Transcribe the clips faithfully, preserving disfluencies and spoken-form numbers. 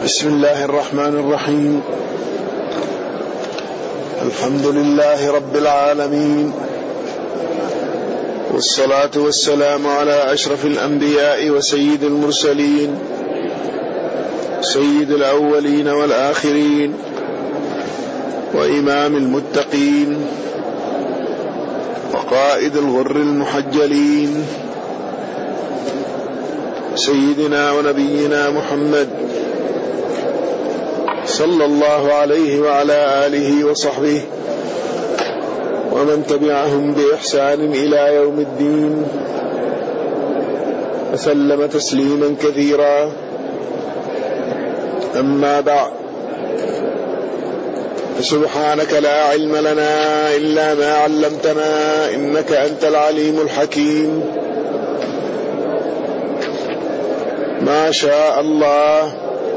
بسم الله الرحمن الرحيم. الحمد لله رب العالمين، والصلاة والسلام على أشرف الأنبياء وسيد المرسلين، سيد الأولين والآخرين، وإمام المتقين، وقائد الغر المحجلين، سيدنا ونبينا محمد صلى الله عليه وعلى آله وصحبه ومن تبعهم بإحسان إلى يوم الدين، وسلم تسليما كثيرا. أما بعد، سبحانك لا علم لنا إلا ما علمتنا إنك أنت العليم الحكيم. ما شاء الله،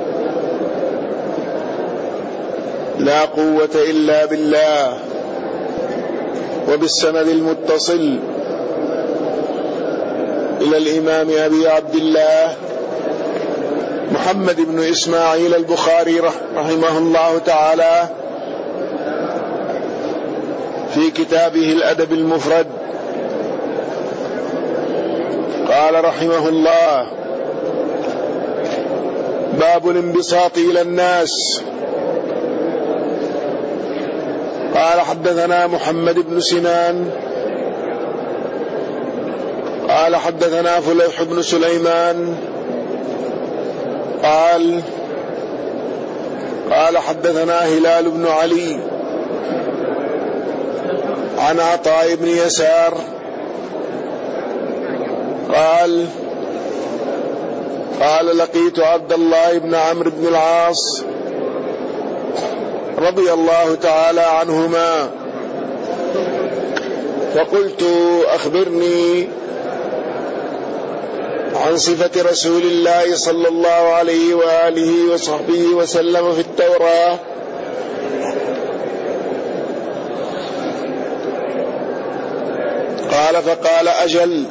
لا قوة إلا بالله. وبالسند المتصل إلى الإمام أبي عبد الله محمد بن إسماعيل البخاري رحمه الله تعالى في كتابه الأدب المفرد، قال رحمه الله: باب الانبساط إلى الناس. قال: حدثنا محمد بن سنان قال: حدثنا فليح بن سليمان قال قال حدثنا هلال بن علي عن عطاء بن يسار قال قال لقيت عبد الله بن عمرو بن العاص رضي الله تعالى عنهما، فقلت: أخبرني عن صفة رسول الله صلى الله عليه وآله وصحبه وسلم في التوراة. قال: فقال: أجل،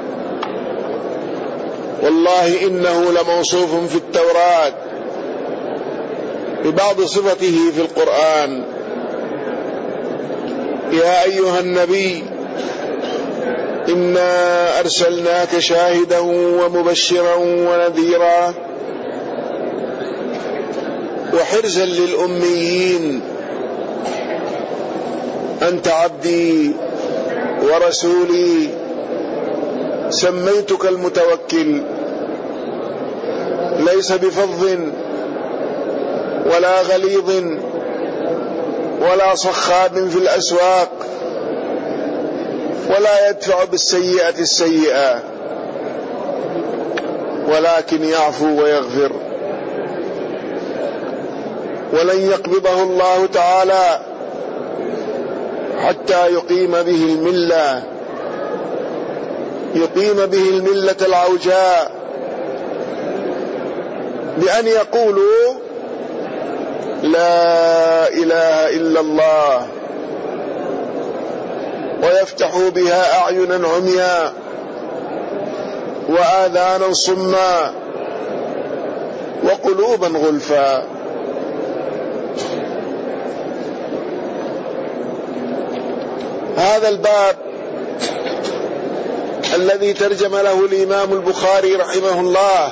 والله إنه لموصوف في التوراة ببعض صفته في القرآن: يا أيها النبي إنا أرسلناك شاهدا ومبشرا ونذيرا وحرزا للأميين، أنت عبدي ورسولي، سميتك المتوكل، ليس بفظ ولا غليظ ولا صخاب في الأسواق، ولا يدفع بالسيئة السيئة، ولكن يعفو ويغفر. ولن يقبضه الله تعالى حتى يقيم به الملة يقيم به الملة العوجاء، بأن يقولوا: لا إله إلا الله، ويفتحوا بها أعينا عميا وآذانا صما وقلوبا غلفا. هذا الباب الذي ترجم له الإمام البخاري رحمه الله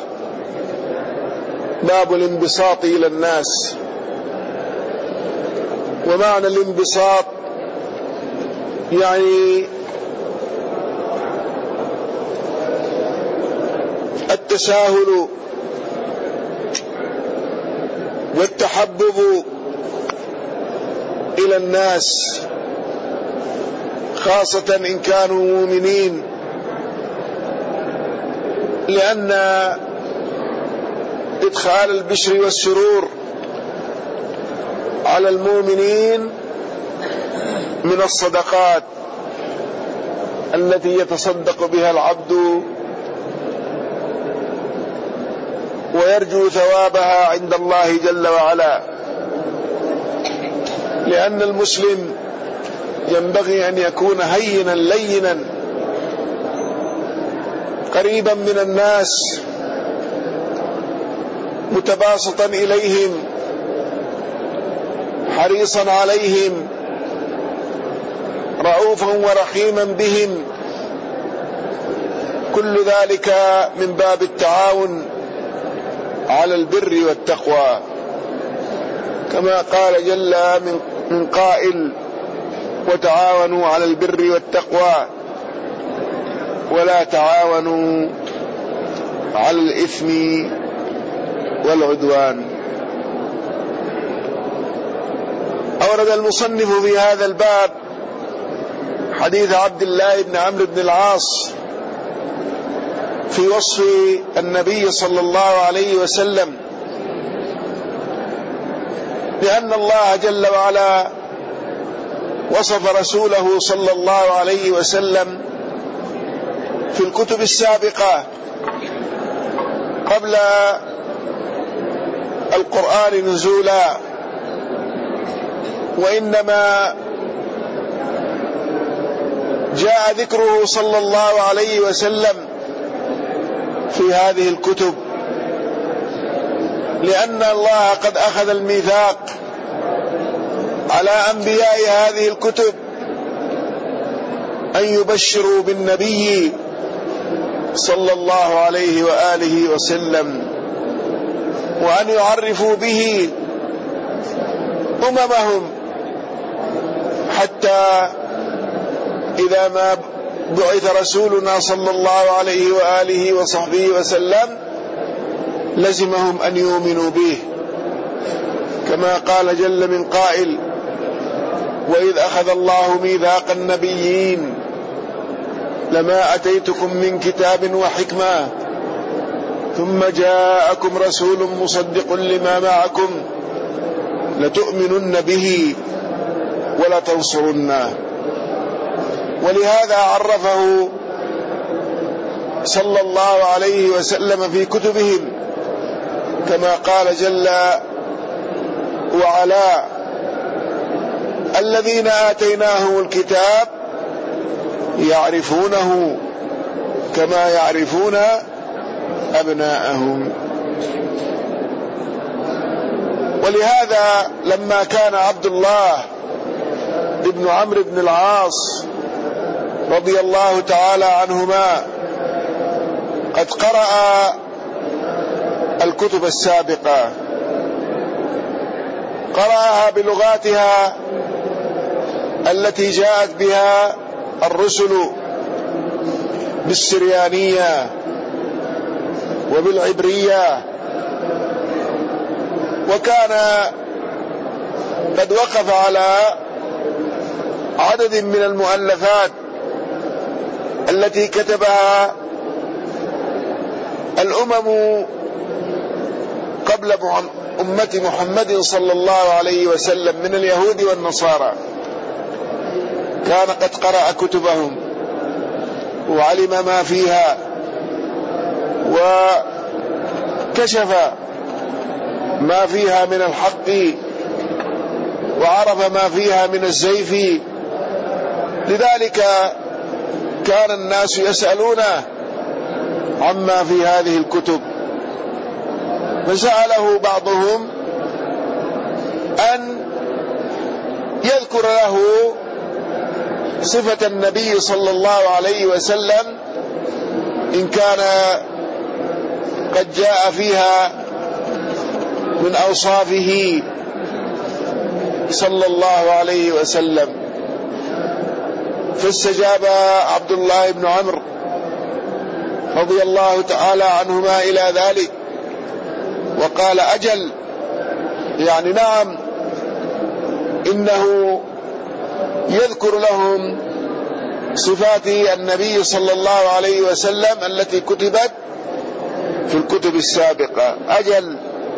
باب الانبساط إلى الناس. ومعنى الانبساط يعني التساهل والتحبب إلى الناس، خاصة إن كانوا مؤمنين، لأن إدخال البشر والسرور على المؤمنين من الصدقات التي يتصدق بها العبد ويرجو ثوابها عند الله جل وعلا، لأن المسلم ينبغي أن يكون هينا لينا قريبا من الناس، متباسطا إليهم حريصا عليهم رؤوفا ورحيما بهم، كل ذلك من باب التعاون على البر والتقوى، كما قال جل من قائل: وتعاونوا على البر والتقوى ولا تعاونوا على الإثم والعدوان. أورد المصنف في هذا الباب حديث عبد الله بن عمرو بن العاص في وصف النبي صلى الله عليه وسلم، لأن الله جل وعلا وصف رسوله صلى الله عليه وسلم في الكتب السابقة قبل القرآن نزولا، وإنما جاء ذكره صلى الله عليه وسلم في هذه الكتب، لأن الله قد أخذ الميثاق على أنبياء هذه الكتب أن يبشروا بالنبي صلى الله عليه وآله وسلم، وأن يعرفوا به أممهم، حتى إذا ما بعث رسولنا صلى الله عليه وآله وصحبه وسلم لزمهم أن يؤمنوا به، كما قال جل من قائل: وإذ أخذ الله ميثاق النبيين لما أتيتكم من كتاب وحكمة ثم جاءكم رسول مصدق لما معكم لتؤمنن به ولتنصرنه. ولهذا عرفه صلى الله عليه وسلم في كتبهم، كما قال جل وعلا: الذين آتيناهم الكتاب يعرفونه كما يعرفون أبناءهم. ولهذا لما كان عبد الله ابن عمرو بن العاص رضي الله تعالى عنهما قد قرأ الكتب السابقة، قرأها بلغاتها التي جاءت بها الرسل بالسريانية وبالعبرية، وكان قد وقف على عدد من المؤلفات التي كتبها الأمم قبل أمة محمد صلى الله عليه وسلم من اليهود والنصارى، كان قد قرأ كتبهم وعلم ما فيها وكشف ما فيها من الحق وعرف ما فيها من الزيف. لذلك كان الناس يسألونه عما في هذه الكتب، فسأله بعضهم أن يذكر له صفة النبي صلى الله عليه وسلم إن كان قد جاء فيها من أوصافه صلى الله عليه وسلم. فاستجاب عبد الله بن عمرو رضي الله تعالى عنهما إلى ذلك وقال: أجل، يعني نعم، إنه يذكر لهم صفات النبي صلى الله عليه وسلم التي كتبت في الكتب السابقة. أجل،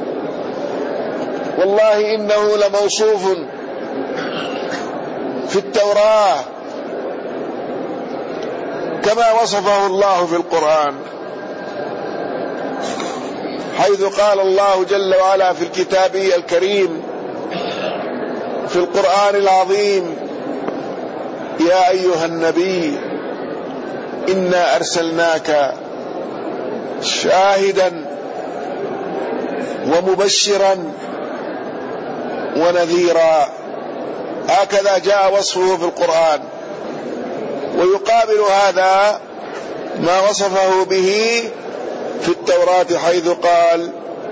والله إنه لموصوف في التوراة كما وصفه الله في القرآن، حيث قال الله جل وعلا في الكتاب الكريم في القرآن العظيم: يا أيها النبي إنا أرسلناك شاهدا ومبشرا ونذيرا، هكذا جاء وصفه في القرآن. ويقابل هذا ما وصفه به في التوراة حيث قال: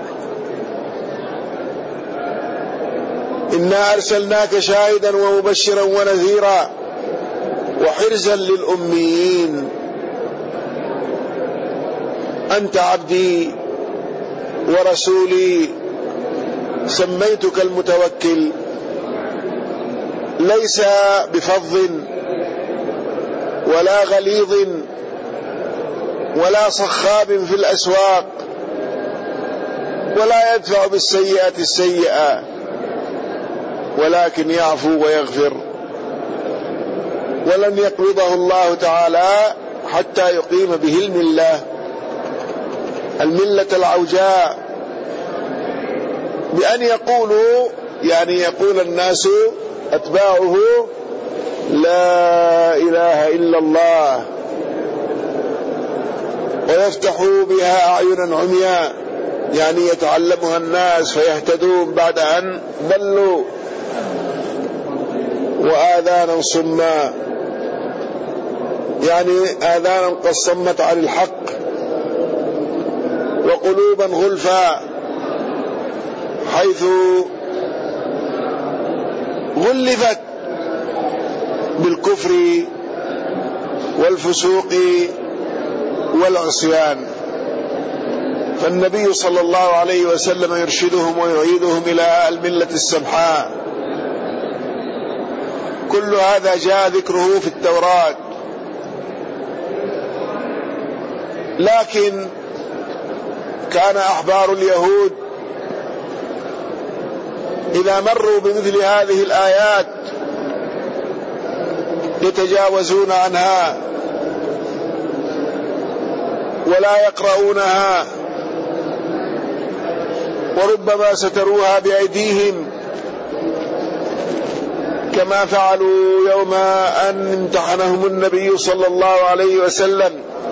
إنا أرسلناك شاهدا ومبشرا ونذيرا وحرزا للأميين أنت عبدي ورسولي سميتك المتوكل، ليس بفظ ولا غليظ ولا صخاب في الأسواق، ولا يدفع بالسيئة السيئة، ولكن يعفو ويغفر. ولن يقبضه الله تعالى حتى يقيم به الملة الملة العوجاء، بأن يقولوا، يعني يقول الناس أتباعه: لا إله إلا الله، ويفتحوا بها أعينا عمياء، يعني يتعلمها الناس فيهتدون بعد أن ضلوا، وآذانا صما، يعني آذانا قد صمت عن الحق، وقلوبا غلفا، حيث غلفت بالكفر والفسوق والعصيان. فالنبي صلى الله عليه وسلم يرشدهم ويعيدهم إلى الملة السمحاء. كل هذا جاء ذكره في التوراة. لكن كان أحبار اليهود إذا مروا بمثل هذه الآيات يتجاوزون عنها ولا يقرؤونها، وربما ستروها بأيديهم كما فعلوا يوم أن امتحنهم النبي صلى الله عليه وسلم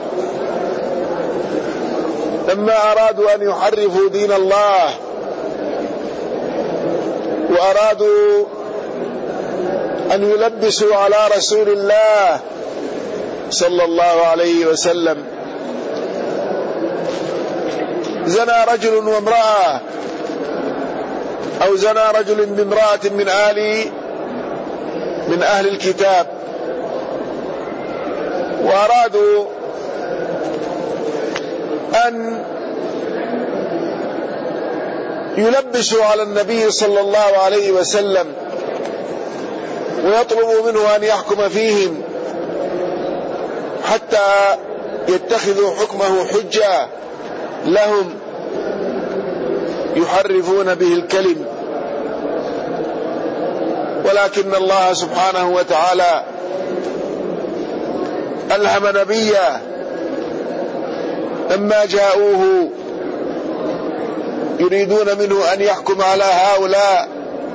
لما أرادوا أن يحرفوا دين الله، وأرادوا أن يلبسوا على رسول الله صلى الله عليه وسلم. زنى رجل وامرأة، أو زنى رجل بامرأة من آل من أهل الكتاب، وأرادوا أن يلبسوا على النبي صلى الله عليه وسلم ويطلبوا منه أن يحكم فيهم حتى يتخذوا حكمه حجة لهم يحرفون به الكلم. ولكن الله سبحانه وتعالى ألهم نبيه لما جاءوه يريدون منه أن يحكم على هؤلاء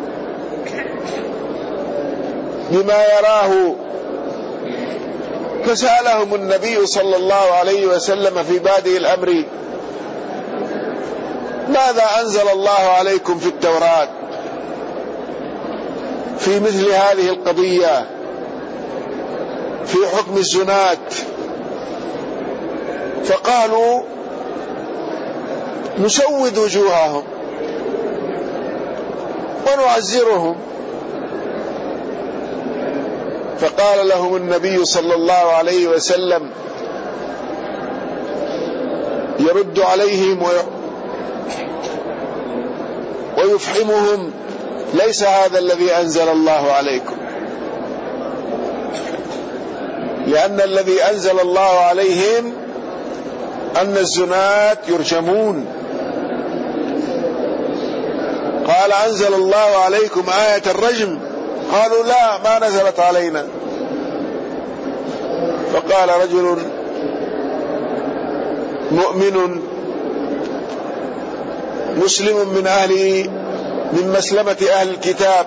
بما يراه، فسألهم النبي صلى الله عليه وسلم في بادئ الأمر: ماذا أنزل الله عليكم في التوراة في مثل هذه القضية، في حكم الزنات؟ فقالوا: نسود وجوههم ونعزرهم. فقال لهم النبي صلى الله عليه وسلم يرد عليهم ويفحمهم: ليس هذا الذي أنزل الله عليكم، لأن الذي أنزل الله عليهم أن الزنات يرجمون. قال: أنزل الله عليكم آية الرجم؟ قالوا: لا، ما نزلت علينا. فقال رجل مؤمن مسلم من أهل من مسلمة أهل الكتاب،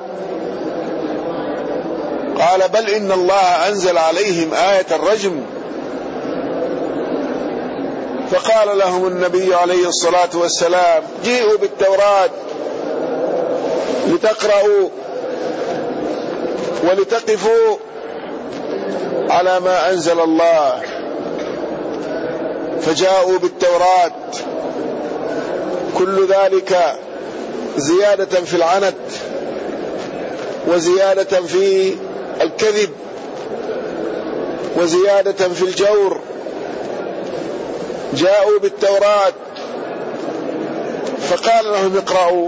قال: بل إن الله أنزل عليهم آية الرجم. فقال لهم النبي عليه الصلاة والسلام: جيئوا بالتوراة لتقرأوا ولتقفوا على ما أنزل الله. فجاءوا بالتوراة، كل ذلك زيادة في العنت وزيادة في الكذب وزيادة في الجور. جاءوا بالتوراة فقال لهم: اقرأوا.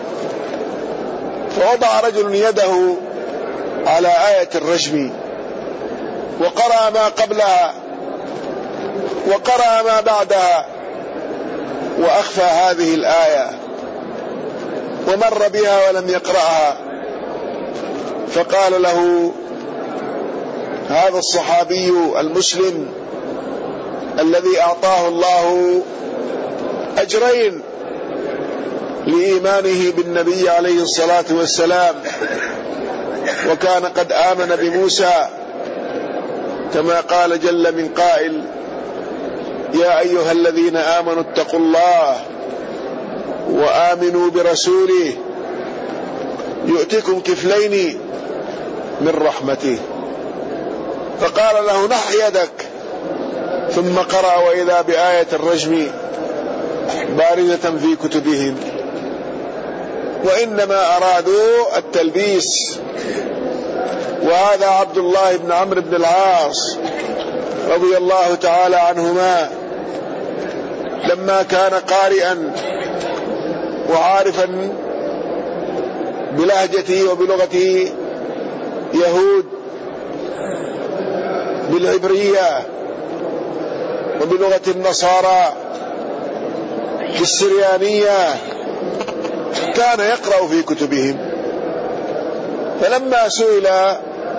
فوضع رجل يده على آية الرجم وقرأ ما قبلها وقرأ ما بعدها وأخفى هذه الآية ومر بها ولم يقرأها. فقال له هذا الصحابي المسلم الذي أعطاه الله أجرين لإيمانه بالنبي عليه الصلاة والسلام، وكان قد آمن بموسى كما قال جل من قائل: يا أيها الذين آمنوا اتقوا الله وآمنوا برسوله يؤتكم كفلين من رحمته. فقال له: نح يدك. ثم قرأ: وإذا بآية الرجم باردة في كتبهم. وإنما أرادوا التلبيس. وهذا عبد الله بن عمرو بن العاص رضي الله تعالى عنهما لما كان قارئا وعارفا بلهجته وبلغة يهود بالعبرية وبلغة النصارى بالسريانية، كان يقرأ في كتبهم. فلما سئل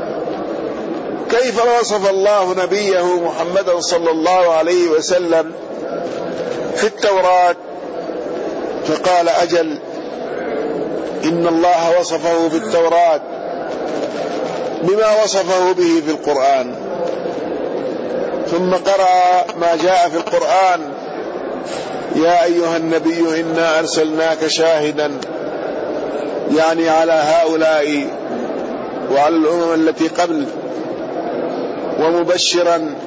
كيف وصف الله نبيه محمدا صلى الله عليه وسلم في التوراة، فقال: أجل، إن الله وصفه في التوراة بما وصفه به في القرآن. ثم قرأ ما جاء في القرآن: يا أيها النبي إنا أرسلناك شاهدا، يعني على هؤلاء وعلى الأمم التي قبل، ومبشرا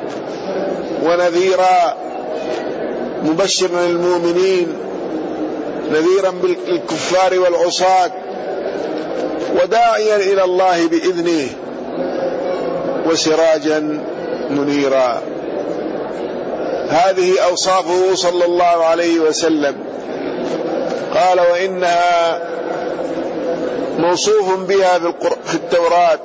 ونذيرا، مبشرا للمؤمنين نذيرا بالكفار والعصاة، وداعيا إلى الله بإذنه، وسراجا منيرا. هذه أوصافه صلى الله عليه وسلم. قال: وإنها موصوف بها في التوراة.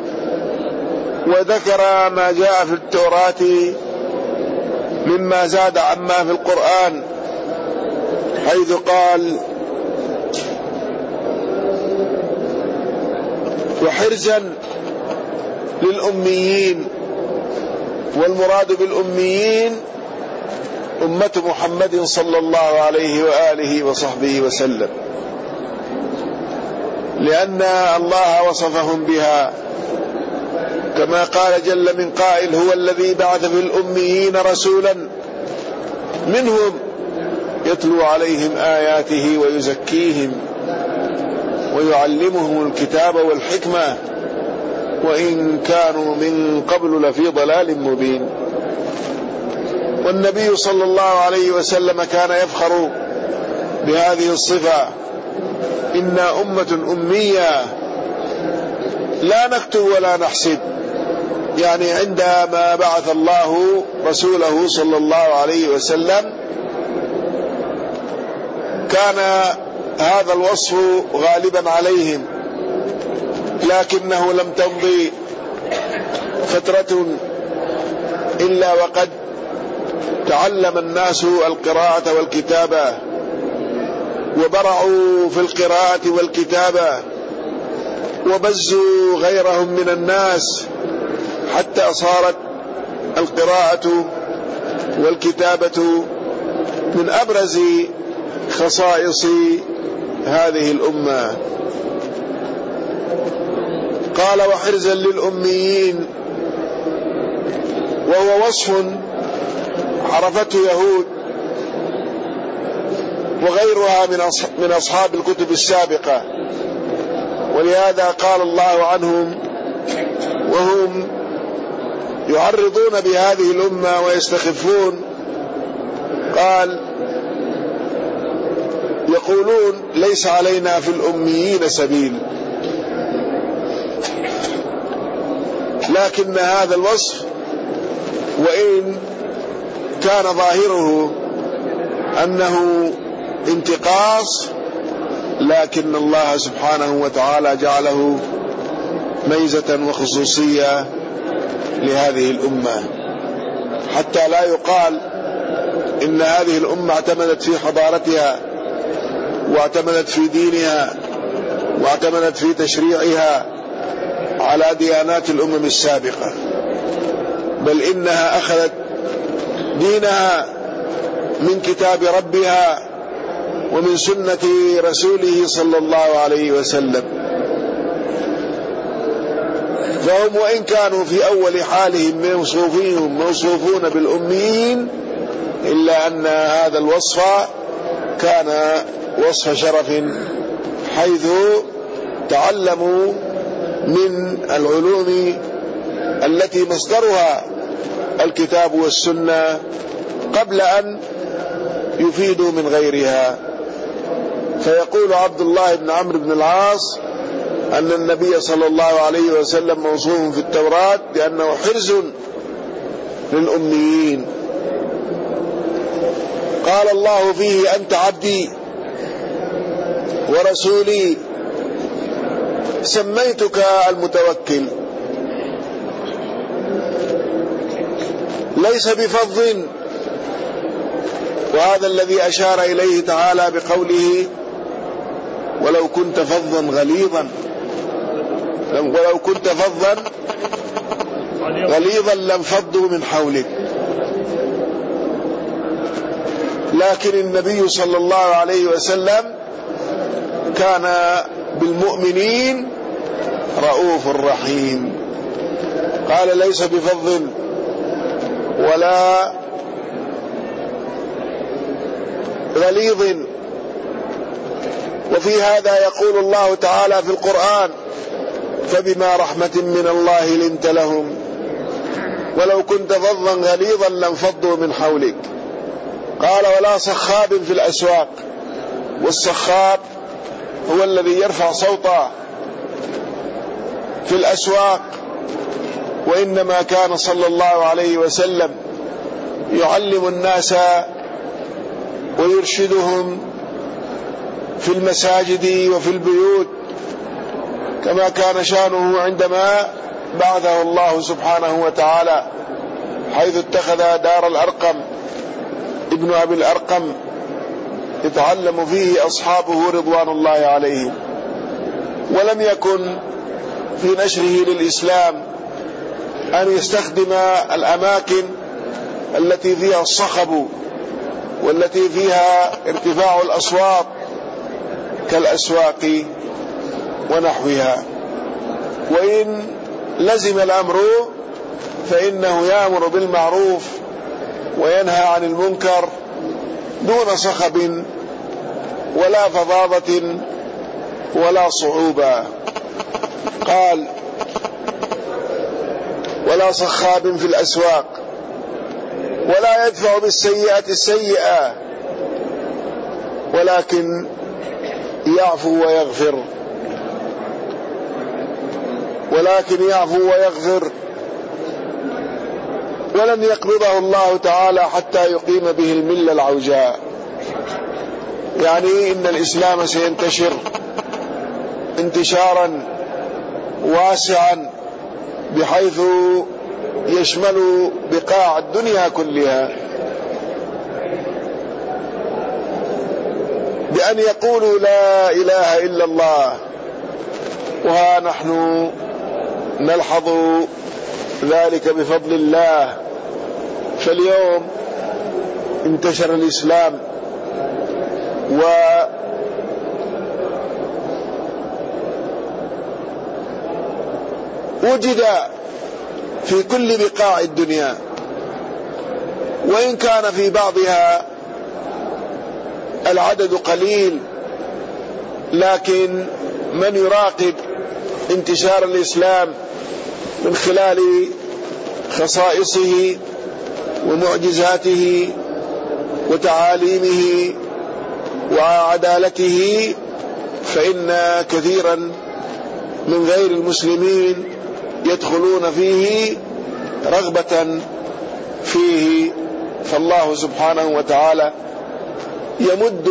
وذكر ما جاء في التوراة مما زاد عما في القرآن، حيث قال: وحرزا للأميين. والمراد بالأميين أمة محمد صلى الله عليه وآله وصحبه وسلم، لأن الله وصفهم بها كما قال جل من قائل: هو الذي بعث في الأميين رسولا منهم يتلو عليهم آياته ويزكيهم ويعلمهم الكتاب والحكمة وإن كانوا من قبل لفي ضلال مبين. والنبي صلى الله عليه وسلم كان يفخر بهذه الصفة: إنا أمة أمية لا نكتب ولا نحسب. يعني عندما بعث الله رسوله صلى الله عليه وسلم كان هذا الوصف غالبا عليهم، لكنه لم تمضي فترة إلا وقد تعلم الناس القراءة والكتابة، وبرعوا في القراءة والكتابة، وبزوا غيرهم من الناس، حتى صارت القراءة والكتابة من أبرز خصائص هذه الأمة. قال: وحرزا للأميين، وهو وصف عرفته يهود وغيرها من أصحاب الكتب السابقة، ولهذا قال الله عنهم وهم يعرضون بهذه الأمة ويستخفون، قال يقولون ليس علينا في الأميين سبيل، لكن هذا الوصف وإن كان ظاهره أنه انتقاص، لكن الله سبحانه وتعالى جعله ميزة وخصوصية لهذه الأمة، حتى لا يقال إن هذه الأمة اعتمدت في حضارتها واعتمدت في دينها واعتمدت في تشريعها على ديانات الأمم السابقة، بل إنها أخذت دينها من كتاب ربها ومن سنة رسوله صلى الله عليه وسلم. فهم وإن كانوا في أول حالهم موصوفين موصوفون بالأميين، إلا أن هذا الوصف كان وصف شرف، حيث تعلموا من العلوم التي مصدرها الكتاب والسنة قبل أن يفيدوا من غيرها. فيقول عبد الله بن عمرو بن العاص أن النبي صلى الله عليه وسلم موصوف في التوراة بأنه حرز للأميين. قال الله فيه أنت عبدي ورسولي سميتك المتوكل، ليس بفظ، وهذا الذي أشار إليه تعالى بقوله ولو كنت فظا غليظا، ولو كنت فظا غليظا لانفضوا من حولك، لكن النبي صلى الله عليه وسلم كان بالمؤمنين رؤوف رحيم. قال ليس بفظ ولا غليظ. وفي هذا يقول الله تعالى في القرآن فبما رحمة من الله لنت لهم ولو كنت فظا غليظا لانفضوا من حولك. قال ولا صخاب في الأسواق، والصخاب هو الذي يرفع صوته في الأسواق، وإنما كان صلى الله عليه وسلم يعلم الناس ويرشدهم في المساجد وفي البيوت، كما كان شانه عندما بعثه الله سبحانه وتعالى، حيث اتخذ دار الأرقم ابن أبي الأرقم يتعلم فيه أصحابه رضوان الله عليهم. ولم يكن في نشره للإسلام أن يستخدم الأماكن التي فيها الصخب والتي فيها ارتفاع الأصوات كالأسواق ونحوها، وإن لزم الأمر فإنه يأمر بالمعروف وينهى عن المنكر دون صخب ولا فظاظة ولا صعوبة. قال ولا صخاب في الأسواق ولا يدفع بالسيئة السيئة ولكن يعفو ويغفر، ولكن يعفو ويغفر ولن يقبضه الله تعالى حتى يقيم به الملة العوجاء. يعني إن الإسلام سينتشر انتشارا واسعا بحيث يشمل بقاع الدنيا كلها، بأن يقولوا لا إله إلا الله. وها نحن نلحظ ذلك بفضل الله، فاليوم انتشر الإسلام ووجد في كل بقاع الدنيا، وإن كان في بعضها العدد قليل، لكن من يراقب انتشار الإسلام من خلال خصائصه ومعجزاته وتعاليمه وعدالته، فإن كثيرا من غير المسلمين يدخلون فيه رغبة فيه. فالله سبحانه وتعالى يمد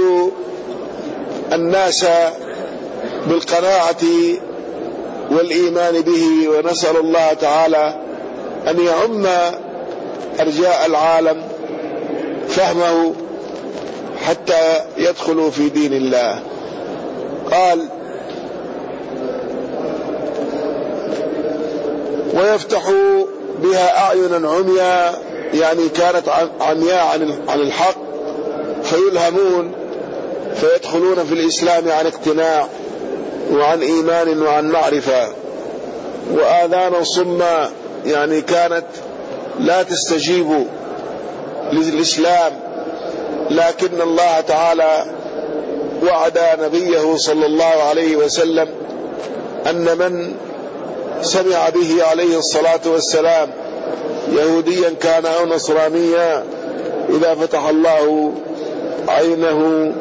الناس بالقناعة والإيمان به، ونسأل الله تعالى أن يعم أرجاء العالم فهمه حتى يدخلوا في دين الله. قال: ويفتح بها أعينا عميا، يعني كانت عمياء عن الحق، فيلهمون فيدخلون في الإسلام عن اقتناع وعن إيمان وعن معرفة. وآذانا صما، يعني كانت لا تستجيب للإسلام، لكن الله تعالى وعد نبيه صلى الله عليه وسلم أن من سمع به عليه الصلاة والسلام يهوديا كان أو نصرانيا، إذا فتح الله عينه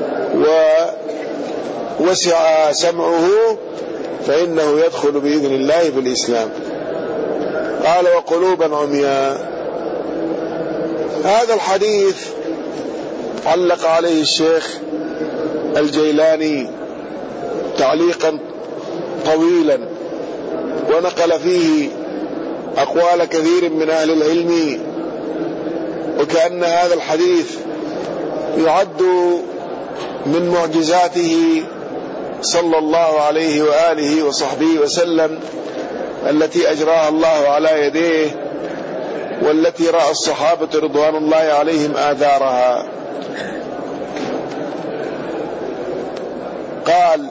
ووسع سمعه فإنه يدخل بإذن الله في الإسلام. قال: وقلوبا عمياء. هذا الحديث علق عليه الشيخ الجيلاني تعليقا طويلا، ونقل فيه أقوال كثير من أهل العلم، وكأن هذا الحديث يعد من معجزاته صلى الله عليه وآله وصحبه وسلم التي أجراها الله على يديه، والتي رأى الصحابة رضوان الله عليهم آثارها. قال: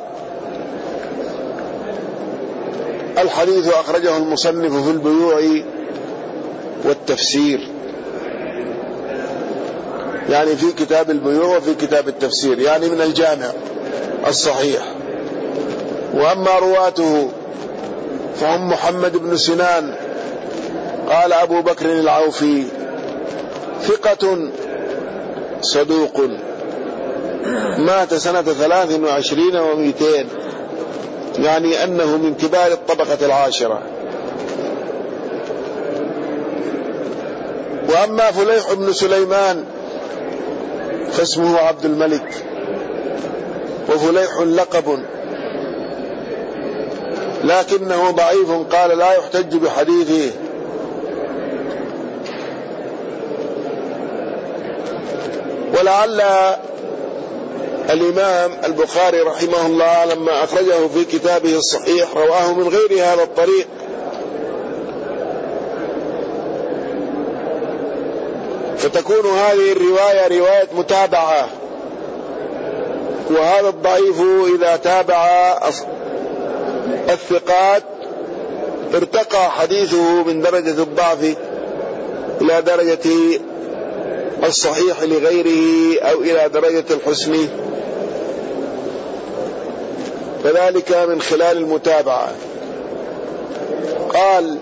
الحديث أخرجه المصنف في البيوع والتفسير، يعني في كتاب البيوع وفي كتاب التفسير، يعني من الجامع الصحيح. وأما رواته فهم محمد بن سنان قال أبو بكر العوفي ثقة صدوق، مات سنة ثلاث وعشرين ومئتين، يعني أنه من كبار الطبقة العاشرة. وأما فليح بن سليمان فاسمه عبد الملك، وفليح لقب، لكنه ضعيف، قال لا يحتج بحديثه. ولعل الإمام البخاري رحمه الله لما أخرجه في كتابه الصحيح رواه من غير هذا الطريق، فتكون هذه الرواية رواية متابعة، وهذا الضعيف إذا تابع الثقات ارتقى حديثه من درجة الضعف إلى درجة الصحيح لغيره أو إلى درجة الحسن، فذلك من خلال المتابعة. قال: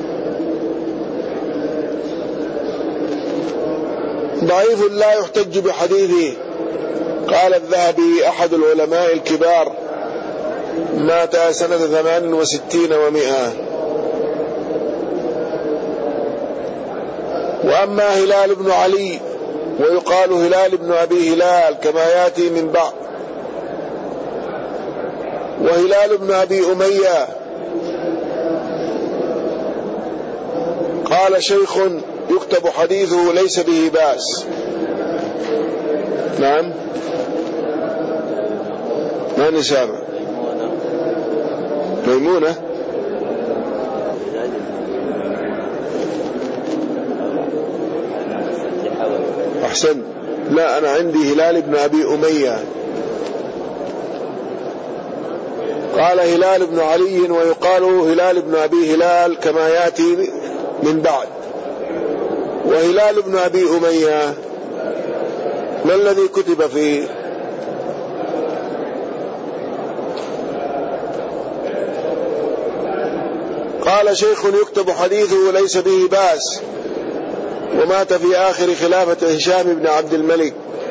ضعيف لا يحتج بحديثه. قال الذهبي أحد العلماء الكبار، مات سنة ثمان وستين ومئة. وأما هلال بن علي ويقال هلال بن أبي هلال كما يأتي من بعد، وهلال بن أبي أمية قال شيخ يكتب حديثه ليس به بأس. نعم، ما نسامع. ميمونة أحسن. لا، أنا عندي هلال بن أبي أمية. قال هلال بن علي ويقال هلال بن أبي هلال كما يأتي من بعد، وهلال بن أبي أمية ما الذي كتب فيه؟ قال شيخ يكتب حديثه ليس به بأس، ومات في آخر خلافة هشام بن عبد الملك.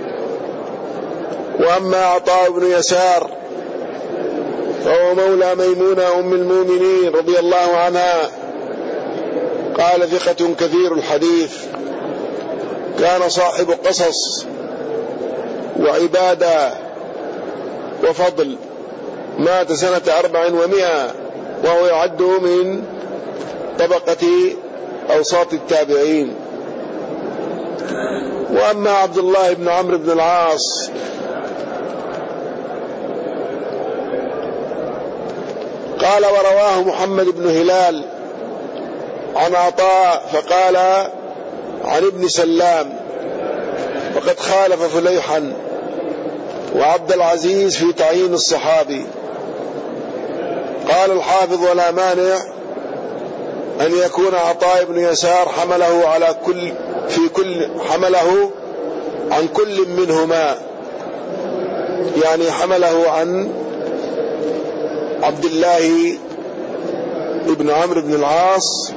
وأما عطاء بن يسار فهو مولى ميمونة أم المؤمنين رضي الله عنها، قال ثقة كثير الحديث، كان صاحب قصص وعبادة وفضل، مات سنة أربع ومئة، وهو يعد من طبقة أوساط التابعين. وأما عبد الله بن عمرو بن العاص قال ورواه محمد بن هلال عن عطاء فقال عن ابن سلام، وقد خالف فليحا وعبد العزيز في تعيين الصحابي. قال الحافظ ولا مانع أن يكون عطاء بن يسار حمله على كل في كل حمله عن كل منهما، يعني حمله عن عبد الله بن عمرو بن العاص،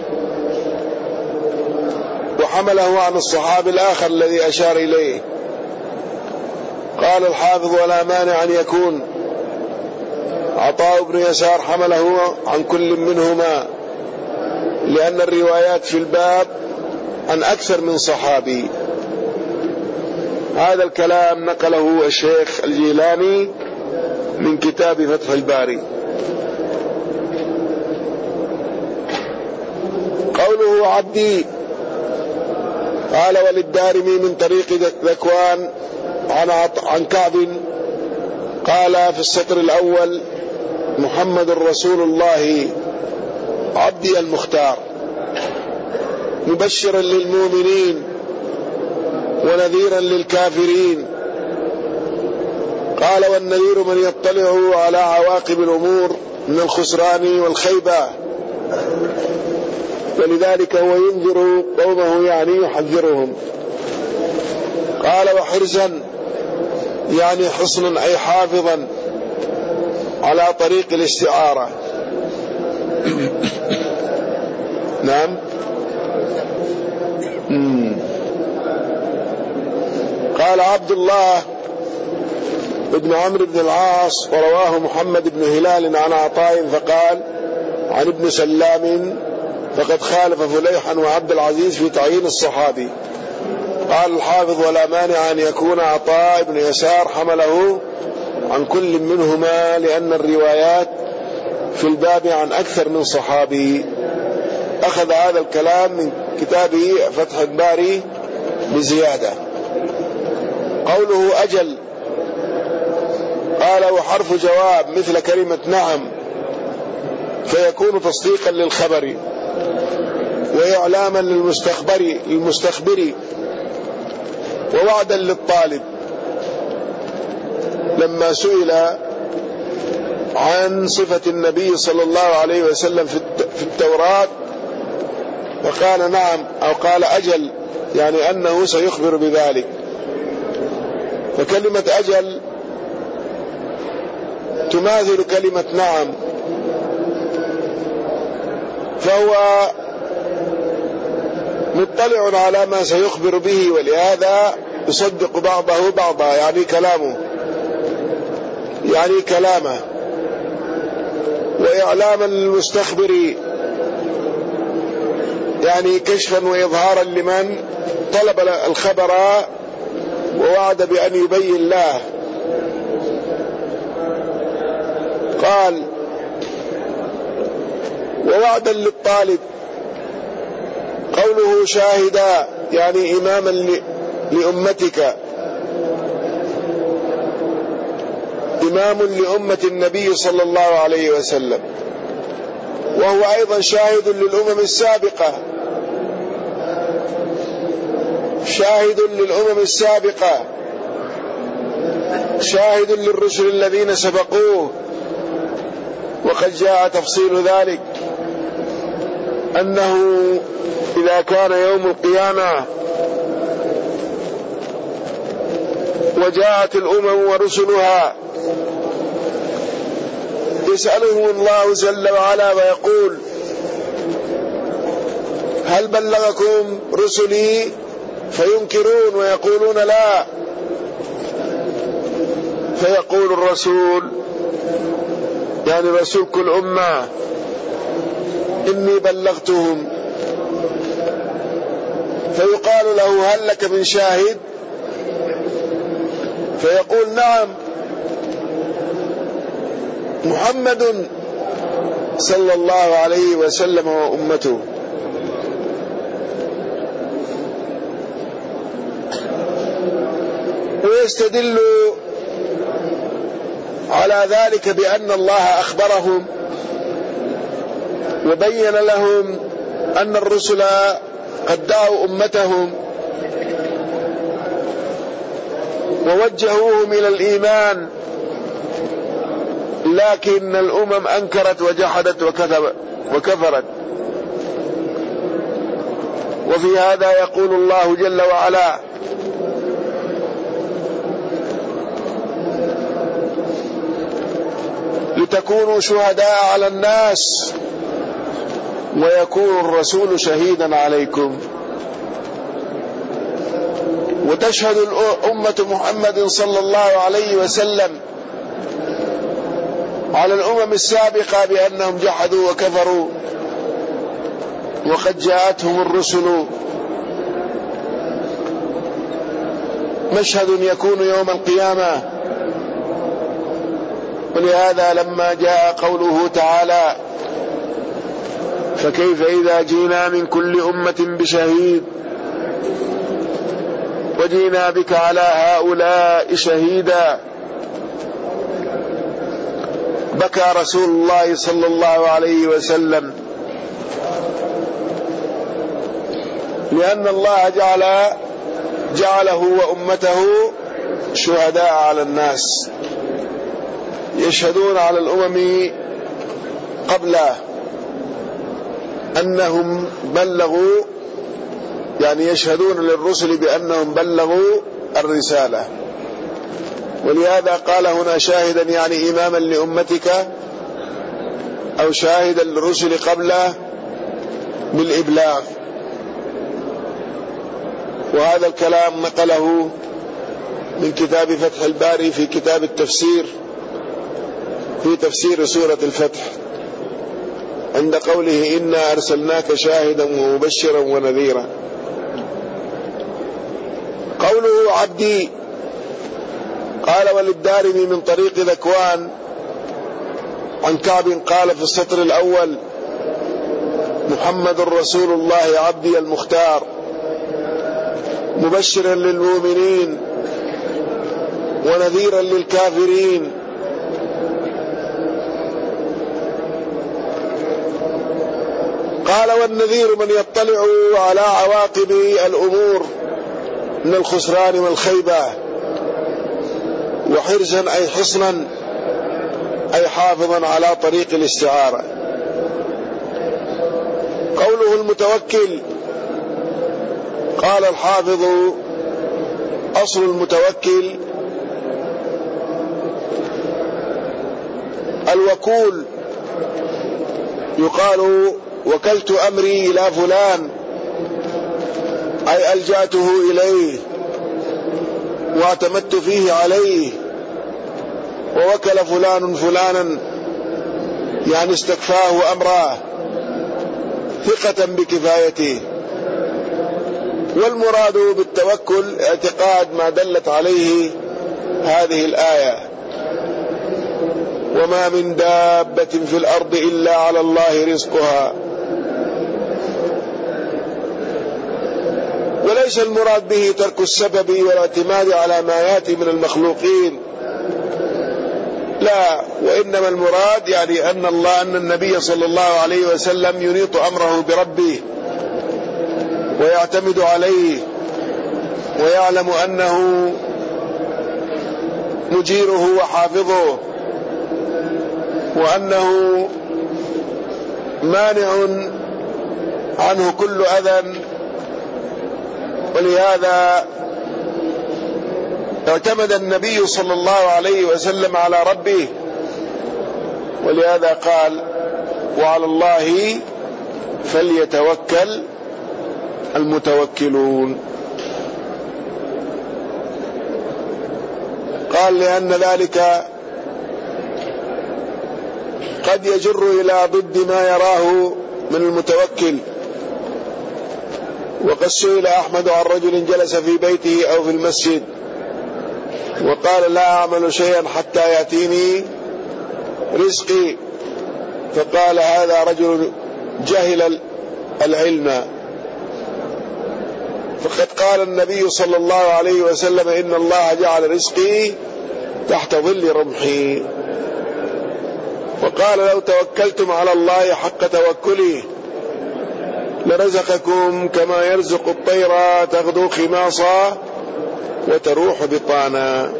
وحمله عن الصحابي الآخر الذي أشار إليه. قال الحافظ ولا مانع أن يكون عطاء بن يسار حمله عن كل منهما، لأن الروايات في الباب عن أكثر من صحابي. هذا الكلام نقله الشيخ الجيلاني من كتاب فتح الباري. قوله عبدي، قال وللدارمي من طريق ذكوان عن عن كعب قال في السطر الأول محمد رسول الله عبدي المختار، مبشرا للمؤمنين ونذيرا للكافرين. قال والنذير من يطلع على عواقب الأمور من الخسران والخيبة، ولذلك هو ينذر قومه يعني يحذرهم. قال وحرزا يعني حصنا أي حافظا على طريق الاستعارة. نعم. مم. قال عبد الله ابن عمرو بن العاص ورواه محمد بن هلال عن عطاء فقال عن ابن سلام فقد خالف فليحا وعبد العزيز في تعيين الصحابي. قال الحافظ ولا مانع أن يكون عطاء بن يسار حمله عن كل منهما، لأن الروايات في الباب عن أكثر من صحابي. أخذ هذا الكلام من كتابه فتح الباري بزيادة. قوله أجل، قال وحرف جواب مثل كلمة نعم، فيكون تصديقا للخبر وإعلاما للمستخبر المستخبر ووعدا للطالب. لما سئل عن صفة النبي صلى الله عليه وسلم في التوراة فقال نعم أو قال أجل، يعني أنه سيخبر بذلك. فكلمة أجل تماثل كلمة نعم، فهو مطلع على ما سيخبر به، ولهذا يصدق بعضه بعضا، يعني كلامه يعني كلامه وإعلاما للمستخبر، يعني كشفا وإظهارا لمن طلب الخبر ووعد بأن يبين له. قال ووعدا للطالب. قوله شاهدا يعني إماما لأمتك، إمام لأمة النبي صلى الله عليه وسلم، وهو أيضا شاهد للأمم السابقة، شاهد للأمم السابقة، شاهد للرسل الذين سبقوه. وقد جاء تفصيل ذلك أنه إذا كان يوم القيامة وجاءت الأمم ورسلها يسألهم الله جل وعلا ويقول: هل بلغكم رسلي؟ فينكرون ويقولون لا. فيقول الرسول، يعني رسول كل أمة: إني بلغتهم. فيقال له: هل لك من شاهد؟ فيقول: نعم، محمد صلى الله عليه وسلم وأمته. ويستدل على ذلك بأن الله أخبرهم وبين لهم أن الرسل قد دعوا أمتهم ووجهوهم إلى الإيمان، لكن الأمم أنكرت وجحدت وكفرت. وفي هذا يقول الله جل وعلا: لتكونوا شهداء على الناس ويكون الرسول شهيدا عليكم. وتشهد أمة محمد صلى الله عليه وسلم على الأمم السابقة بأنهم جحدوا وكفروا، وقد جاءتهم الرسل. مشهد يكون يوم القيامة. ولهذا لما جاء قوله تعالى: فكيف إذا جئنا من كل أمة بشهيد وجئنا بك على هؤلاء شهيدا، بكى رسول الله صلى الله عليه وسلم، لأن الله جعل جعله وأمته شهداء على الناس، يشهدون على الأمم قبله أنهم بلغوا، يعني يشهدون للرسل بأنهم بلغوا الرسالة. ولهذا قال هنا شاهدا، يعني إماما لأمتك أو شاهدا للرسل قبله بالإبلاغ. وهذا الكلام نقله من كتاب فتح الباري في كتاب التفسير في تفسير سورة الفتح، عند قوله: إنا أرسلناك شاهدا ومبشرا ونذيرا. قوله عبدي، قال: وللدارمي من طريق ذكوان عن كعب قال في السطر الأول: محمد رسول الله عبدي المختار، مبشرا للمؤمنين ونذيرا للكافرين. قال: والنذير من يطلع على عواقب الأمور من الخسران والخيبة، وحرزا أي حصنا أي حافظا على طريق الاستعارة. قوله المتوكل، قال الحافظ: أصل المتوكل الوكول، يقال: وكلت أمري إلى فلان، أي ألجأته إليه واعتمدت فيه عليه. ووكل فلان فلانا، يعني استكفاه أمره ثقة بكفايته. والمراد بالتوكل اعتقاد ما دلت عليه هذه الآية: وما من دابة في الأرض إلا على الله رزقها. وليس المراد به ترك السبب والاعتماد على ما يأتي من المخلوقين، لا، وإنما المراد يعني أن الله أن النبي صلى الله عليه وسلم ينيط أمره بربه ويعتمد عليه ويعلم أنه مجيره وحافظه، وأنه مانع عنه كل أذى. ولهذا اعتمد النبي صلى الله عليه وسلم على ربه، ولهذا قال: وعلى الله فليتوكل المتوكلون. قال: لأن ذلك قد يجر إلى ضد ما يراه من المتوكل. وقد سئل أحمد عن رجل جلس في بيته أو في المسجد وقال: لا أعمل شيئا حتى يأتيني رزقي، فقال: هذا رجل جهل العلم. فقد قال النبي صلى الله عليه وسلم: إن الله جعل رزقي تحت ظل رمحي. وقال: لو توكلتم على الله حق توكله لرزقكم كما يرزق الطير تغدو خماصا وتروح بطانا.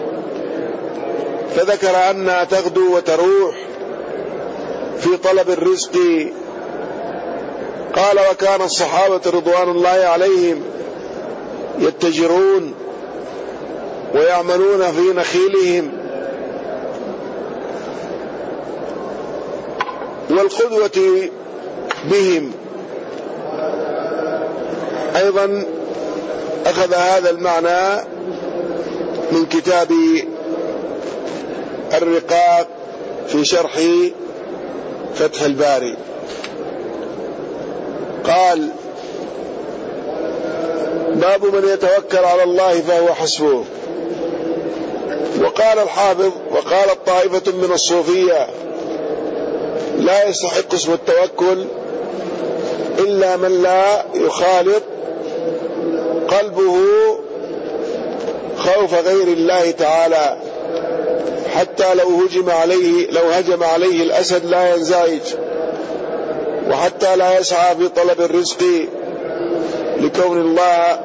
فذكر أنها تغدو وتروح في طلب الرزق. قال: وكان الصحابة رضوان الله عليهم يتجرون ويعملون في نخيلهم. والقدوة بهم أيضا أخذ هذا المعنى من كتاب الرقاق في شرح فتح الباري. قال: باب من يتوكل على الله فهو حسبه. وقال الحافظ: وقالت طائفة من الصوفية: لا يستحق اسم التوكل إلا من لا يخالط قلبه خوف غير الله تعالى، حتى لو هجم عليه لو هجم عليه الأسد لا ينزعج، وحتى لا يسعى في طلب الرزق لكون الله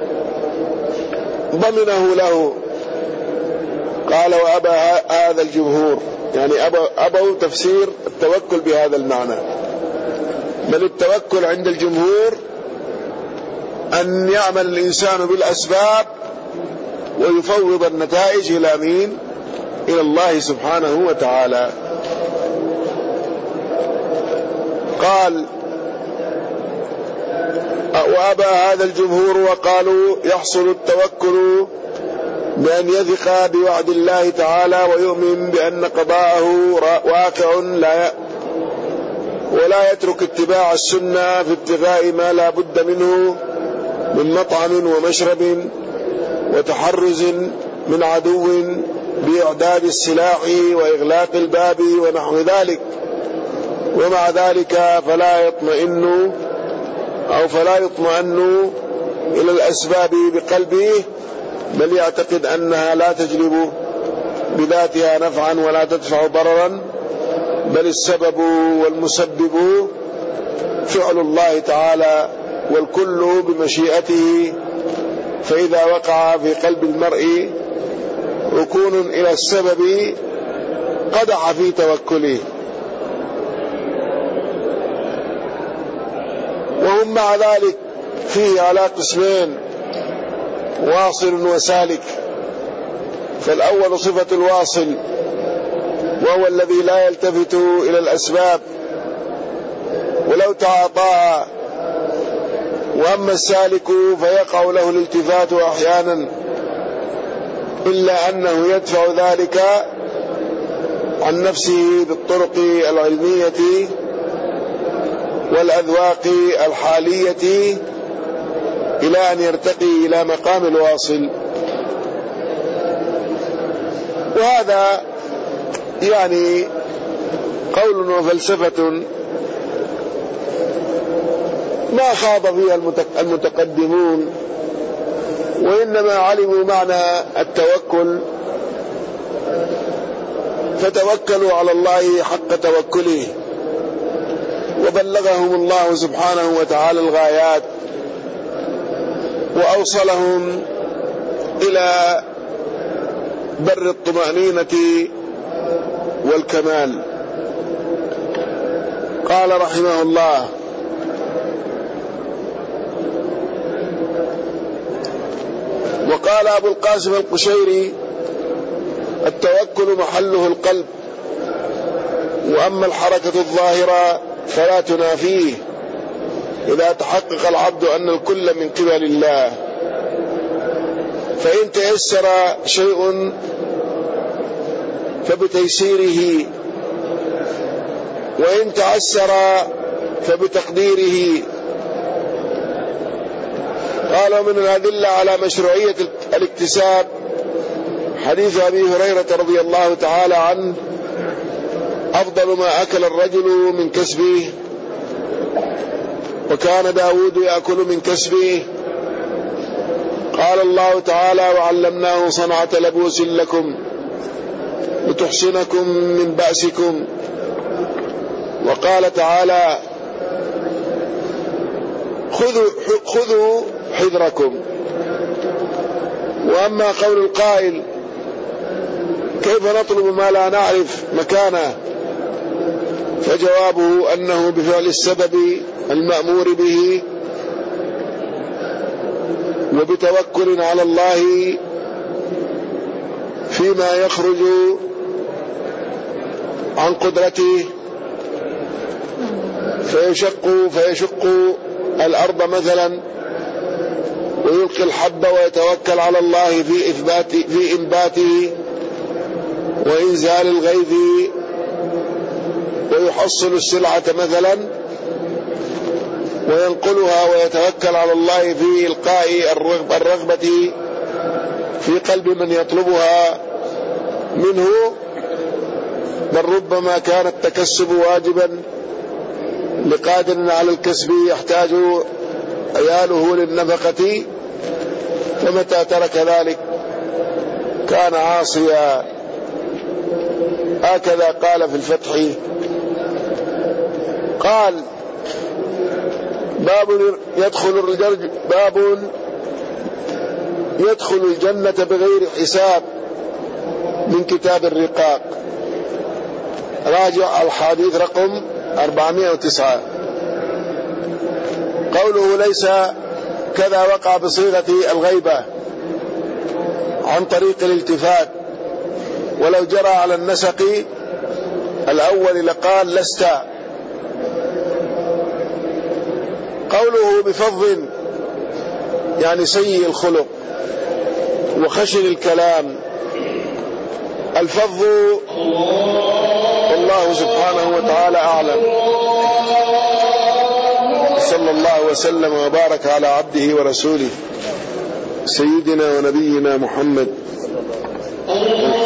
ضمنه له. قال: وأبى هذا الجمهور، يعني أبوا تفسير التوكل بهذا المعنى. بل التوكل عند الجمهور أن يعمل الإنسان بالأسباب ويفوض النتائج إلى مين؟ إلى الله سبحانه وتعالى. قال: وأبى هذا الجمهور وقالوا: يحصل التوكل بأن يثق بوعد الله تعالى ويؤمن بأن قضاءه واقع لا ولا يترك اتباع السنة في ابتغاء ما لا بد منه من مطعم ومشرب وتحرز من عدو بإعداد السلاح وإغلاق الباب ونحو ذلك. ومع ذلك فلا يطمئن أو فلا يطمئن إلى الأسباب بقلبه، بل يعتقد أنها لا تجلب بذاتها نفعا ولا تدفع ضررا، بل السبب والمسبب فعل الله تعالى، والكل بمشيئته. فإذا وقع في قلب المرء ركون إلى السبب قدح في توكله. وهم مع ذلك فيه على قسمين: واصل وسالك. فالأول صفة الواصل، وهو الذي لا يلتفت إلى الأسباب ولو تعاطاها. وأما السالك فيقع له الالتفات أحيانا، إلا أنه يدفع ذلك عن نفسه بالطرق العلمية والأذواق الحالية إلى أن يرتقي إلى مقام الواصل. وهذا يعني قول وفلسفة ما خاض فيها المتقدمون، وإنما علموا معنى التوكل فتوكلوا على الله حق توكله، وبلغهم الله سبحانه وتعالى الغايات وأوصلهم إلى بر الطمأنينة والكمال. قال رحمه الله: وقال أبو القاسم القشيري: التوكل محله القلب، وأما الحركة الظاهرة فلا تنافيه إذا تحقق العبد أن الكل من قبل الله. فإن تيسر شيء فبتيسيره، وإن تعسر فبتقديره. قال: من الأدلة على مشروعية الاكتساب حديث أبي هريرة رضي الله تعالى عنه: أفضل ما أكل الرجل من كسبه، وكان داود يأكل من كسبه. قال الله تعالى: وعلمناه صنعة لبوس لكم لتحصنكم من بأسكم. وقال تعالى: خذوا, خذوا حذركم. وأما قول القائل: كيف نطلب ما لا نعرف مكانه؟ فجوابه أنه بفعل السبب المأمور به، وبتوكل على الله فيما يخرج عن قدرته، فيشق فيشق الأرض مثلا ويلقي الحب، ويتوكل على الله في إثبات في إنباته وإنزال الغيث، ويحصل السلعة مثلا وينقلها، ويتوكل على الله في إلقاء الرغبة في قلب من يطلبها منه، بل ربما كان التكسب واجبا لقادر على الكسب يحتاج عياله للنفقة، فمتى ترك ذلك كان عاصيا. هكذا قال في الفتح. قال: باب يدخل الرجل باب يدخل الجنة بغير حساب من كتاب الرقاق. راجع الحديث رقم أربعمائة وتسعة. قوله ليس كذا وقع بصيغة الغيبة عن طريق الالتفات، ولو جرى على النسق الأول لقال لست. قوله بفظ يعني سيء الخلق وخشن الكلام. الفظ والله سبحانه وتعالى أعلم. صلى الله وسلم وبارك على عبده ورسوله سيدنا ونبينا محمد.